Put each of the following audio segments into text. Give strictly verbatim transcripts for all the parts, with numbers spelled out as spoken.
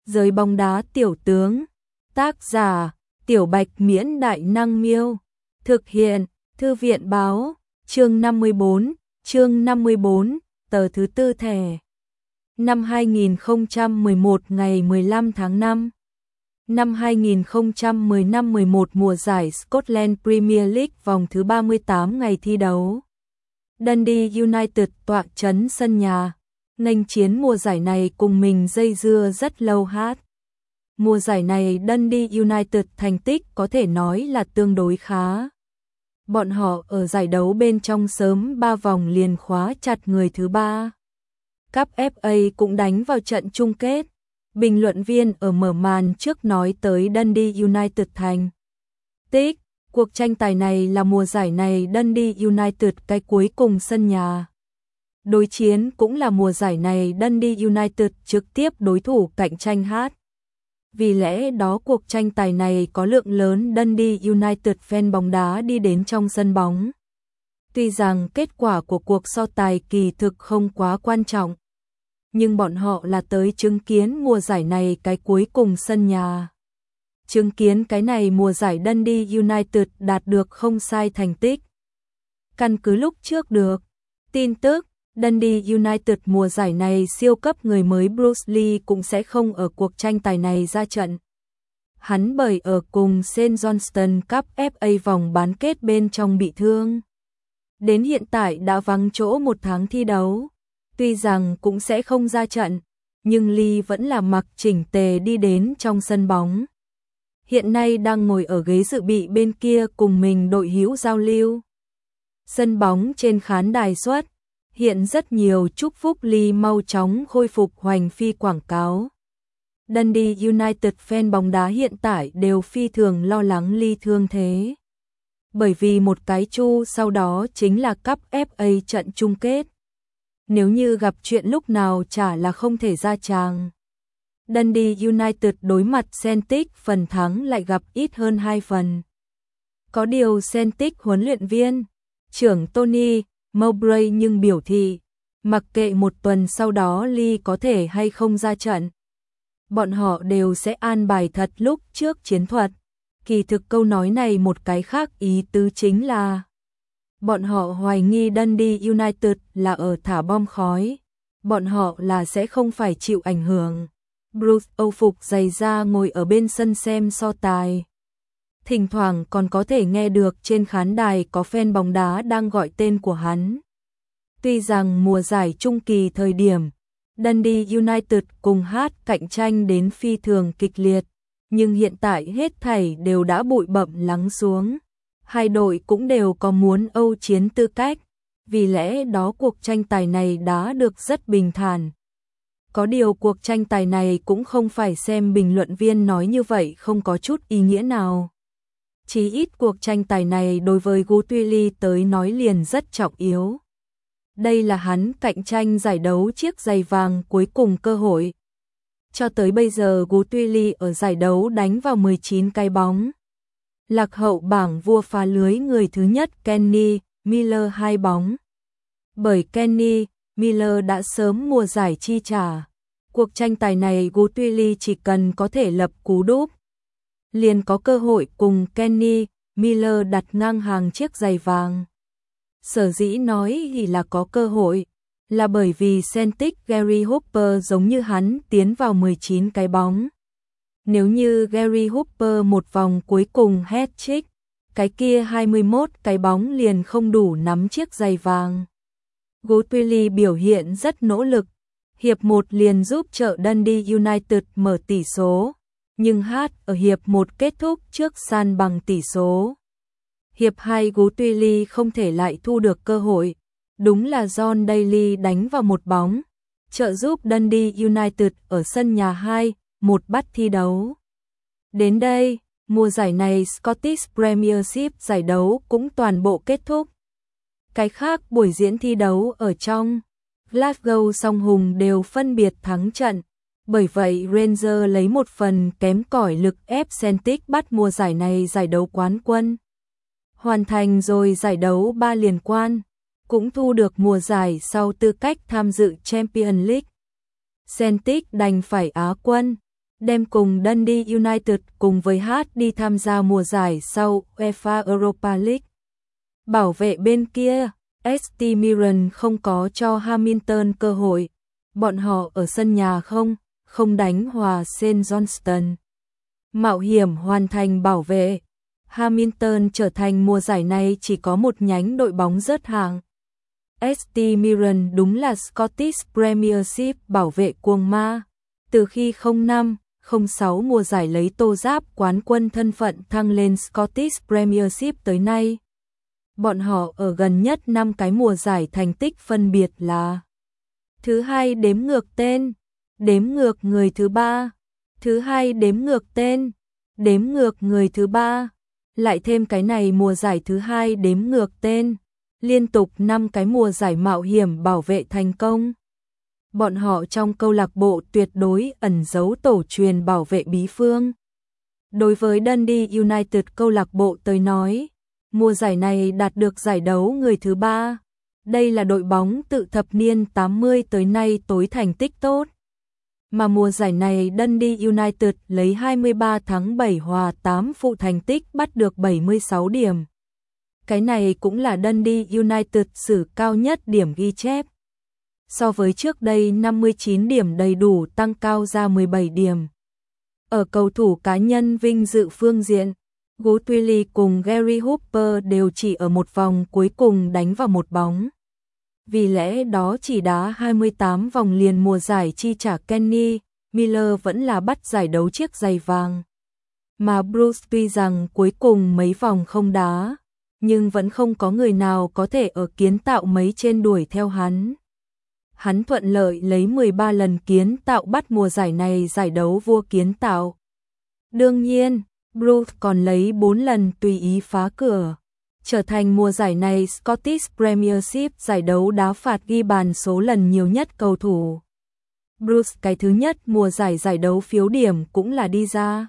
Giới bóng đá tiểu tướng. Tác giả: Tiểu Bạch Miễn Đại Năng Miêu. Thực hiện: Thư viện Báo. Chương năm mươi bốn. Chương năm mươi bốn. Tờ thứ tư thẻ. Năm hai nghìn không trăm mười một ngày mười lăm tháng năm. Năm hai nghìn không trăm mười lăm mười một mùa giải Scotland Premier League vòng thứ ba mươi tám ngày thi đấu. Dundee United tọa trấn sân nhà, nghênh chiến mùa giải này cùng mình dây dưa rất lâu hát. Mùa giải này Dundee United thành tích có thể nói là tương đối khá. Bọn họ ở giải đấu bên trong sớm ba vòng liền khóa chặt người thứ ba. Cúp ép a cũng đánh vào trận chung kết. Bình luận viên ở mở màn trước nói tới Dundee United thành tích. Cuộc tranh tài này là mùa giải này Dundee United cái cuối cùng sân nhà. Đối chiến cũng là mùa giải này Dundee United trực tiếp đối thủ cạnh tranh hát. Vì lẽ đó cuộc tranh tài này có lượng lớn Dundee United fan bóng đá đi đến trong sân bóng. Tuy rằng kết quả của cuộc so tài kỳ thực không quá quan trọng, nhưng bọn họ là tới chứng kiến mùa giải này cái cuối cùng sân nhà. Chứng kiến cái này mùa giải Dundee United đạt được không sai thành tích. Căn cứ lúc trước được tin tức, Dundee United mùa giải này siêu cấp người mới Bruce Lee cũng sẽ không ở cuộc tranh tài này ra trận. Hắn bởi ở cùng Saint Johnstone Cup ép a vòng bán kết bên trong bị thương. Đến hiện tại đã vắng chỗ một tháng thi đấu. Tuy rằng cũng sẽ không ra trận, nhưng Lee vẫn là mặc chỉnh tề đi đến trong sân bóng. Hiện nay đang ngồi ở ghế dự bị bên kia cùng mình đội hữu giao lưu. Sân bóng trên khán đài xuất hiện rất nhiều chúc phúc Lee mau chóng khôi phục hoành phi quảng cáo. Dundee United fan bóng đá hiện tại đều phi thường lo lắng Lee thương thế. Bởi vì một cái chu sau đó chính là Cup ép a trận chung kết. Nếu như gặp chuyện lúc nào chả là không thể ra tràng. Dundee United đối mặt Celtic phần thắng lại gặp ít hơn hai phần. Có điều Celtic huấn luyện viên, trưởng Tony Mowbray nhưng biểu thị, mặc kệ một tuần sau đó Lee có thể hay không ra trận, bọn họ đều sẽ an bài thật lúc trước chiến thuật. Kỳ thực câu nói này một cái khác ý tứ chính là bọn họ hoài nghi Dundee United là ở thả bom khói, bọn họ là sẽ không phải chịu ảnh hưởng. Bruce âu phục giày da ngồi ở bên sân xem so tài. Thỉnh thoảng còn có thể nghe được trên khán đài có fan bóng đá đang gọi tên của hắn. Tuy rằng mùa giải trung kỳ thời điểm, Dundee United cùng hát cạnh tranh đến phi thường kịch liệt, nhưng hiện tại hết thảy đều đã bụi bặm lắng xuống. Hai đội cũng đều có muốn Âu chiến tư cách, vì lẽ đó cuộc tranh tài này đã được rất bình thản. Có điều cuộc tranh tài này cũng không phải xem bình luận viên nói như vậy không có chút ý nghĩa nào. Chí ít cuộc tranh tài này đối với Guthrie tới nói liền rất trọng yếu. Đây là hắn cạnh tranh giải đấu chiếc giày vàng cuối cùng cơ hội. Cho tới bây giờ Guthrie ở giải đấu đánh vào mười chín cái bóng. Lạc hậu bảng vua phá lưới người thứ nhất Kenny Miller hai bóng. Bởi Kenny Miller đã sớm mua giải chi trả. Cuộc tranh tài này Guthrie chỉ cần có thể lập cú đúp, liền có cơ hội cùng Kenny Miller đặt ngang hàng chiếc giày vàng. Sở dĩ nói thì là có cơ hội, là bởi vì Celtic Gary Hooper giống như hắn tiến vào mười chín cái bóng. Nếu như Gary Hooper một vòng cuối cùng hat-trick, cái kia hai mươi mốt cái bóng liền không đủ nắm chiếc giày vàng. Guthrie biểu hiện rất nỗ lực, hiệp một liền giúp trợ Dundee United mở tỷ số, nhưng hát ở hiệp một kết thúc trước san bằng tỷ số. Hiệp hai Guthrie không thể lại thu được cơ hội, đúng là John Daly đánh vào một bóng, trợ giúp Dundee United ở sân nhà hai một bắt thi đấu. Đến đây, mùa giải này Scottish Premiership giải đấu cũng toàn bộ kết thúc. Cái khác buổi diễn thi đấu ở trong Glasgow song hùng đều phân biệt thắng trận, bởi vậy Rangers lấy một phần kém cỏi lực ép Celtic bắt mùa giải này giải đấu quán quân. Hoàn thành rồi giải đấu ba liên quan, cũng thu được mùa giải sau tư cách tham dự Champions League. Celtic đành phải Á quân, đem cùng Dundee United cùng với Hát đi tham gia mùa giải sau UEFA Europa League. Bảo vệ bên kia, ét tê Milan không có cho Hamilton cơ hội. Bọn họ ở sân nhà không, không đánh hòa Saint Johnstone. Mạo hiểm hoàn thành bảo vệ. Hamilton trở thành mùa giải này chỉ có một nhánh đội bóng rớt hạng. ét tê Milan đúng là Scottish Premiership bảo vệ cuồng ma. Từ khi không năm không sáu mùa giải lấy tô giáp quán quân thân phận thăng lên Scottish Premiership tới nay, bọn họ ở gần nhất năm cái mùa giải thành tích phân biệt là thứ hai đếm ngược tên, đếm ngược người thứ ba, thứ hai đếm ngược tên, đếm ngược người thứ ba, lại thêm cái này mùa giải thứ hai đếm ngược tên, liên tục năm cái mùa giải mạo hiểm bảo vệ thành công. Bọn họ trong câu lạc bộ tuyệt đối ẩn giấu tổ truyền bảo vệ bí phương. Đối với Dundee United câu lạc bộ tới nói, mùa giải này đạt được giải đấu người thứ ba. Đây là đội bóng tự thập niên tám mươi tới nay tối thành tích tốt. Mà mùa giải này Dundee United lấy hai mươi ba thắng bảy hòa tám phụ thành tích bắt được bảy mươi sáu điểm. Cái này cũng là Dundee United sử cao nhất điểm ghi chép. So với trước đây năm mươi chín điểm đầy đủ tăng cao ra mười bảy điểm. Ở cầu thủ cá nhân vinh dự phương diện, Guthrie cùng Gary Hooper đều chỉ ở một vòng cuối cùng đánh vào một bóng. Vì lẽ đó chỉ đá hai mươi tám vòng liền mùa giải chi trả Kenny Miller vẫn là bắt giải đấu chiếc giày vàng. Mà Bruce tuy rằng cuối cùng mấy vòng không đá, nhưng vẫn không có người nào có thể ở kiến tạo mấy trên đuổi theo hắn. Hắn thuận lợi lấy mười ba lần kiến tạo bắt mùa giải này giải đấu vua kiến tạo. Đương nhiên, Bruce còn lấy bốn lần tùy ý phá cửa, trở thành mùa giải này Scottish Premiership giải đấu đá phạt ghi bàn số lần nhiều nhất cầu thủ. Bruce cái thứ nhất mùa giải giải đấu phiếu điểm cũng là đi ra.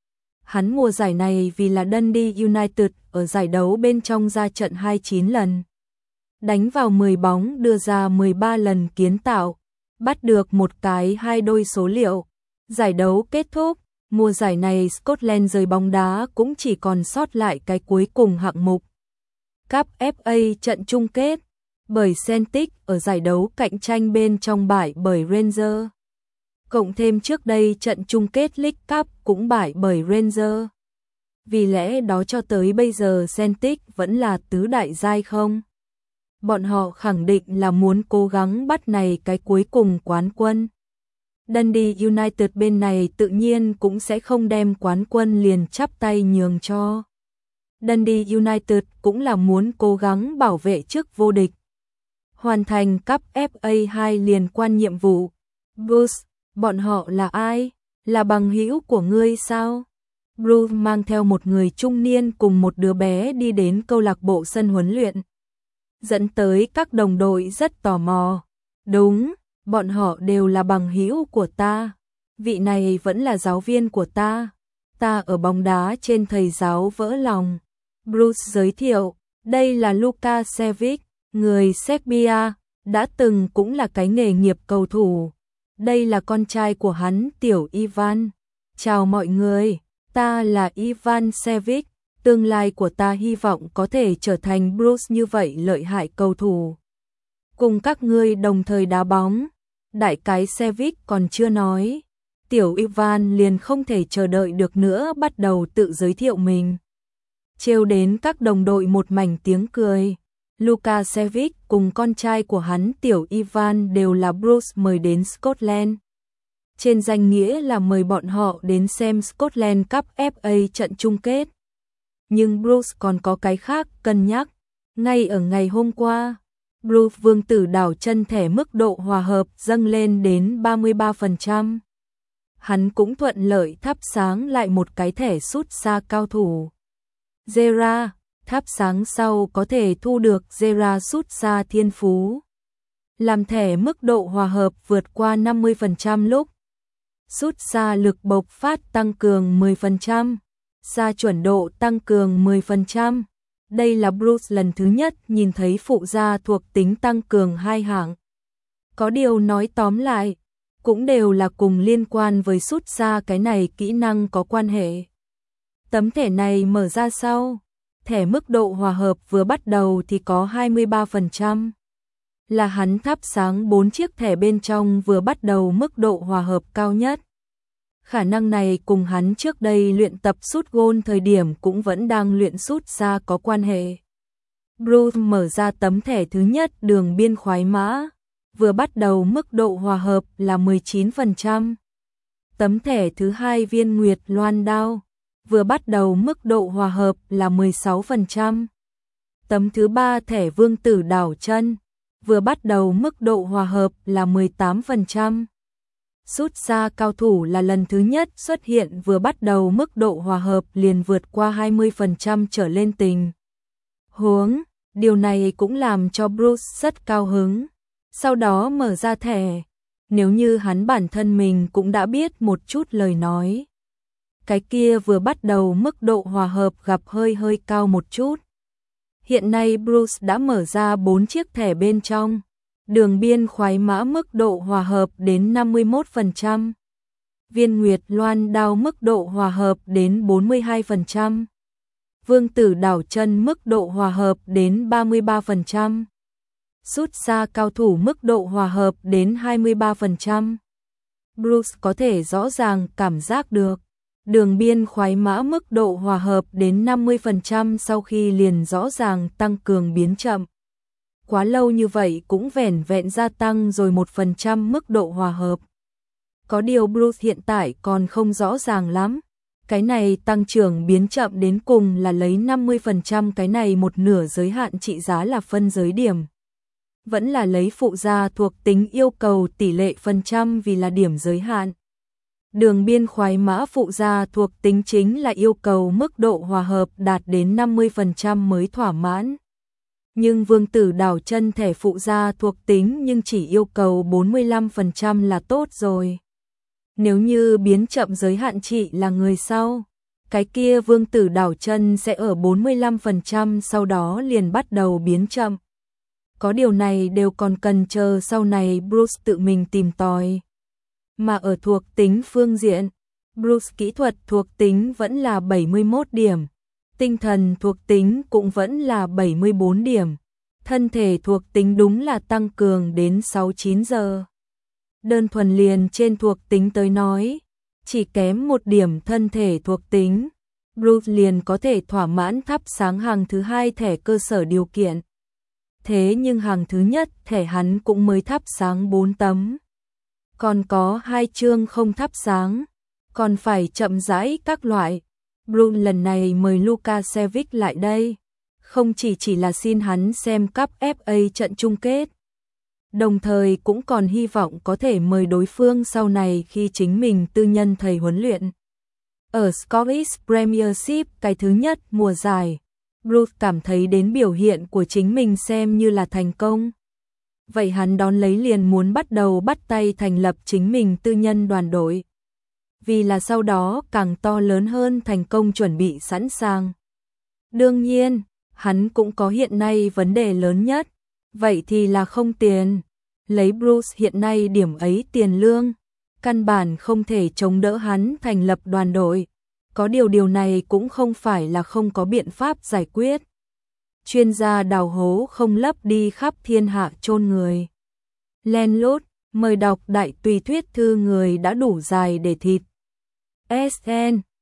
Hắn mùa giải này vì là Dundee United ở giải đấu bên trong ra trận hai mươi chín lần. Đánh vào mười bóng đưa ra mười ba lần kiến tạo, bắt được một cái hai đôi số liệu. Giải đấu kết thúc, mùa giải này Scotland rời bóng đá cũng chỉ còn sót lại cái cuối cùng hạng mục. Cup ép a trận chung kết, bởi Celtic ở giải đấu cạnh tranh bên trong bại bởi Rangers. Cộng thêm trước đây trận chung kết League Cup cũng bại bởi Rangers. Vì lẽ đó cho tới bây giờ Celtic vẫn là tứ đại giai không. Bọn họ khẳng định là muốn cố gắng bắt này cái cuối cùng quán quân. Dundee United bên này tự nhiên cũng sẽ không đem quán quân liền chắp tay nhường cho. Dundee United cũng là muốn cố gắng bảo vệ chức vô địch. Hoàn thành Cup ép a hai liên quan nhiệm vụ. Bruce, bọn họ là ai? Là bằng hữu của ngươi sao? Bruce mang theo một người trung niên cùng một đứa bé đi đến câu lạc bộ sân huấn luyện. Dẫn tới các đồng đội rất tò mò. Đúng, bọn họ đều là bằng hữu của ta. Vị này vẫn là giáo viên của ta. Ta ở bóng đá trên thầy giáo vỡ lòng. Bruce giới thiệu, đây là Luka Šević, người Serbia, đã từng cũng là cái nghề nghiệp cầu thủ. Đây là con trai của hắn tiểu Ivan. Chào mọi người, ta là Ivan Šević. Tương lai của ta hy vọng có thể trở thành Bruce như vậy lợi hại cầu thủ. Cùng các ngươi đồng thời đá bóng. Đại cái Šević còn chưa nói. Tiểu Ivan liền không thể chờ đợi được nữa bắt đầu tự giới thiệu mình. Trêu đến các đồng đội một mảnh tiếng cười. Luka Šević cùng con trai của hắn tiểu Ivan đều là Bruce mời đến Scotland. Trên danh nghĩa là mời bọn họ đến xem Scotland Cup ép a trận chung kết. Nhưng Bruce còn có cái khác cân nhắc. Ngay ở ngày hôm qua, Bruce vương tử đảo chân thẻ mức độ hòa hợp dâng lên đến ba mươi ba phần trăm. Hắn cũng thuận lợi thắp sáng lại một cái thẻ sút xa cao thủ. Zera, thắp sáng sau có thể thu được Zera sút xa thiên phú. Làm thẻ mức độ hòa hợp vượt qua năm mươi phần trăm lúc. Sút xa lực bộc phát tăng cường mười phần trăm. Xa chuẩn độ tăng cường mười phần trăm. Đây là Bruce lần thứ nhất nhìn thấy phụ gia thuộc tính tăng cường hai hạng. Có điều nói tóm lại, cũng đều là cùng liên quan với sút ra cái này kỹ năng có quan hệ. Tấm thẻ này mở ra sau, thẻ mức độ hòa hợp vừa bắt đầu thì có hai mươi ba phần trăm. Là hắn thắp sáng bốn chiếc thẻ bên trong vừa bắt đầu mức độ hòa hợp cao nhất. Khả năng này cùng hắn trước đây luyện tập sút gôn thời điểm cũng vẫn đang luyện sút ra có quan hệ. Bruce mở ra tấm thẻ thứ nhất đường biên khoái mã, vừa bắt đầu mức độ hòa hợp là mười chín phần trăm. Tấm thẻ thứ hai viên nguyệt loan đao, vừa bắt đầu mức độ hòa hợp là mười sáu phần trăm. Tấm thứ ba thẻ vương tử đảo chân, vừa bắt đầu mức độ hòa hợp là mười tám phần trăm. Sút ra cao thủ là lần thứ nhất xuất hiện vừa bắt đầu mức độ hòa hợp liền vượt qua hai mươi phần trăm trở lên tình huống. Điều này cũng làm cho Bruce rất cao hứng. Sau đó mở ra thẻ, nếu như hắn bản thân mình cũng đã biết một chút lời nói. Cái kia vừa bắt đầu mức độ hòa hợp gặp hơi hơi cao một chút. Hiện nay Bruce đã mở ra bốn chiếc thẻ bên trong. Đường biên khoái mã mức độ hòa hợp đến năm mươi mốt phần trăm. Viên nguyệt loan đao mức độ hòa hợp đến bốn mươi hai phần trăm. Vương tử đảo chân mức độ hòa hợp đến ba mươi ba phần trăm. Sút ra cao thủ mức độ hòa hợp đến hai mươi ba phần trăm. Bruce có thể rõ ràng cảm giác được. Đường biên khoái mã mức độ hòa hợp đến năm mươi phần trăm sau khi liền rõ ràng tăng cường biến chậm. Quá lâu như vậy cũng vẻn vẹn gia tăng rồi một phần trăm mức độ hòa hợp. Có điều Bruce hiện tại còn không rõ ràng lắm. Cái này tăng trưởng biến chậm đến cùng là lấy năm mươi phần trăm, cái này một nửa giới hạn trị giá là phân giới điểm. Vẫn là lấy phụ gia thuộc tính yêu cầu tỷ lệ phần trăm vì là điểm giới hạn. Đường biên khoái mã phụ gia thuộc tính chính là yêu cầu mức độ hòa hợp đạt đến năm mươi phần trăm mới thỏa mãn. Nhưng vương tử đảo chân thẻ phụ gia thuộc tính nhưng chỉ yêu cầu bốn mươi lăm phần trăm là tốt rồi. Nếu như biến chậm giới hạn trị là người sau, cái kia vương tử đảo chân sẽ ở bốn mươi lăm phần trăm sau đó liền bắt đầu biến chậm. Có điều này đều còn cần chờ sau này Bruce tự mình tìm tòi. Mà ở thuộc tính phương diện, Bruce kỹ thuật thuộc tính vẫn là bảy mươi mốt điểm, tinh thần thuộc tính cũng vẫn là bảy mươi bốn điểm, thân thể thuộc tính đúng là tăng cường đến sáu chín giờ. Đơn thuần liền trên thuộc tính tới nói, chỉ kém một điểm thân thể thuộc tính, Bruce liền có thể thỏa mãn thắp sáng hàng thứ hai thẻ cơ sở điều kiện. Thế nhưng hàng thứ nhất thẻ hắn cũng mới thắp sáng bốn tấm. Còn có hai chương không thắp sáng, còn phải chậm rãi các loại. Bruce lần này mời Lukasevic lại đây, không chỉ chỉ là xin hắn xem cúp ép a trận chung kết, đồng thời cũng còn hy vọng có thể mời đối phương sau này khi chính mình tư nhân thầy huấn luyện. Ở Scottish Premiership cái thứ nhất mùa giải, Bruce cảm thấy đến biểu hiện của chính mình xem như là thành công. Vậy hắn đón lấy liền muốn bắt đầu bắt tay thành lập chính mình tư nhân đoàn đội. Vì là sau đó càng to lớn hơn thành công chuẩn bị sẵn sàng. Đương nhiên, hắn cũng có hiện nay vấn đề lớn nhất, vậy thì là không tiền. Lấy Bruce hiện nay điểm ấy tiền lương, căn bản không thể chống đỡ hắn thành lập đoàn đội. Có điều điều này cũng không phải là không có biện pháp giải quyết. Chuyên gia đào hố không lấp đi khắp thiên hạ chôn người. Len lút, mời đọc đại tùy thuyết thư người đã đủ dài để thịt. ét en